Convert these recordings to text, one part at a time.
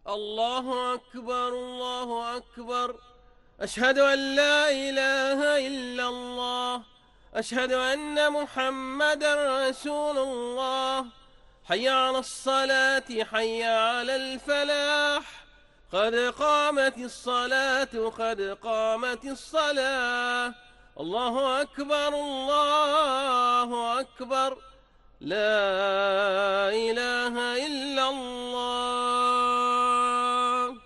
الله أكبر الله أكبر. أشهد أن لا إله إلا الله. أشهد أن محمدا رسول الله. حي على الصلاة حي على الفلاح. قد قامت الصلاة قد قامت الصلاة. الله أكبر الله أكبر. لا إله إلا الله.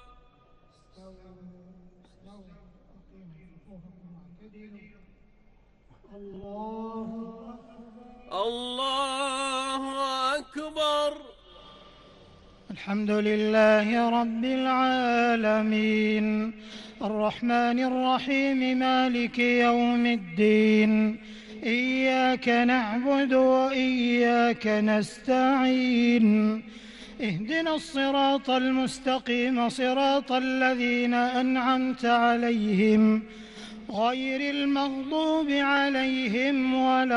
الله أكبر. الحمد لله رب العالمين الرحمن الرحيم مالك يوم الدين. إياك نعبد وإياك نستعين. اهدنا الصراط المستقيم صراط الذين أنعمت عليهم غير المغضوب عليهم ولا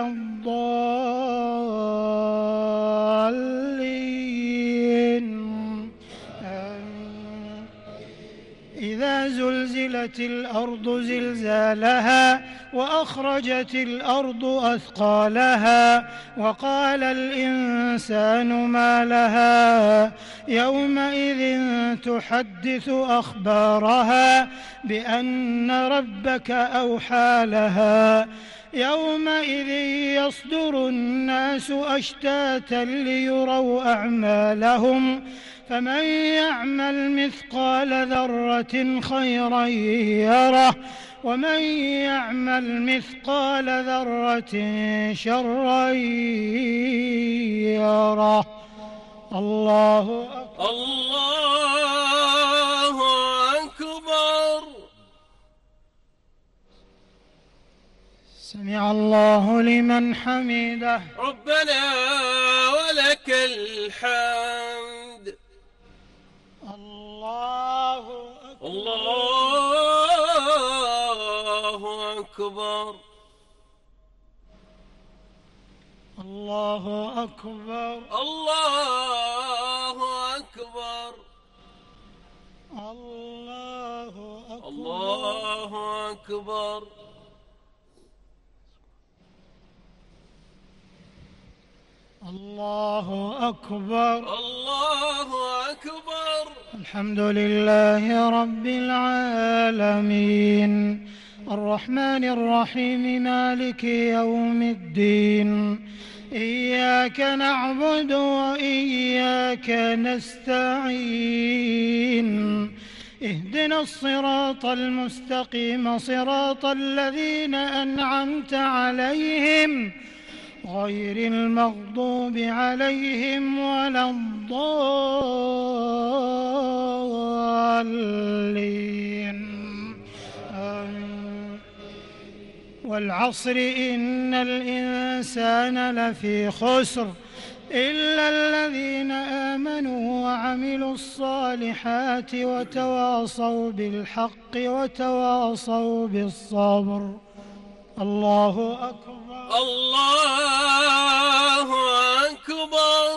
الضالين. إذا زلزلت الأرض زلزالها وأخرجت الأرض أثقالها وقال الإنسان ما لها يومئذ تحدث أخبارها بأن ربك أوحى لها. يومئذ يصدر الناس أشتاتا ليروا أعمالهم فمن يعمل مثقال ذرة خيرا يره ومن يعمل مثقال ذرة شرا يره. الله أكبر. الله أكبر. سمع الله لمن حمده. ربنا ولك الحمد. الله أكبر. الله أكبر. الله أكبر. الله أكبر. الله أكبر. الله أكبر. الله أكبر. الله أكبر. الحمد لله رب العالمين الرحمن الرحيم مالك يوم الدين. إياك نعبد وإياك نستعين. اهدنا الصراط المستقيم صراط الذين أنعمت عليهم غير المغضوب عليهم ولا الضالين. والعصر إن الإنسان لفي خسر إلا الذين آمنوا وعملوا الصالحات وتواصوا بالحق وتواصوا بالصبر. الله أكبر. الله أكبر.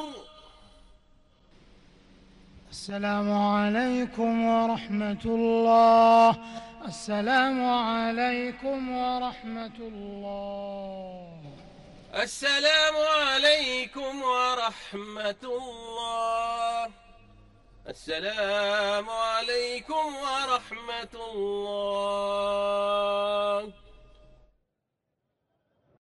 السلام عليكم ورحمة الله. السلام عليكم ورحمة الله. السلام عليكم ورحمة الله. السلام عليكم ورحمة الله.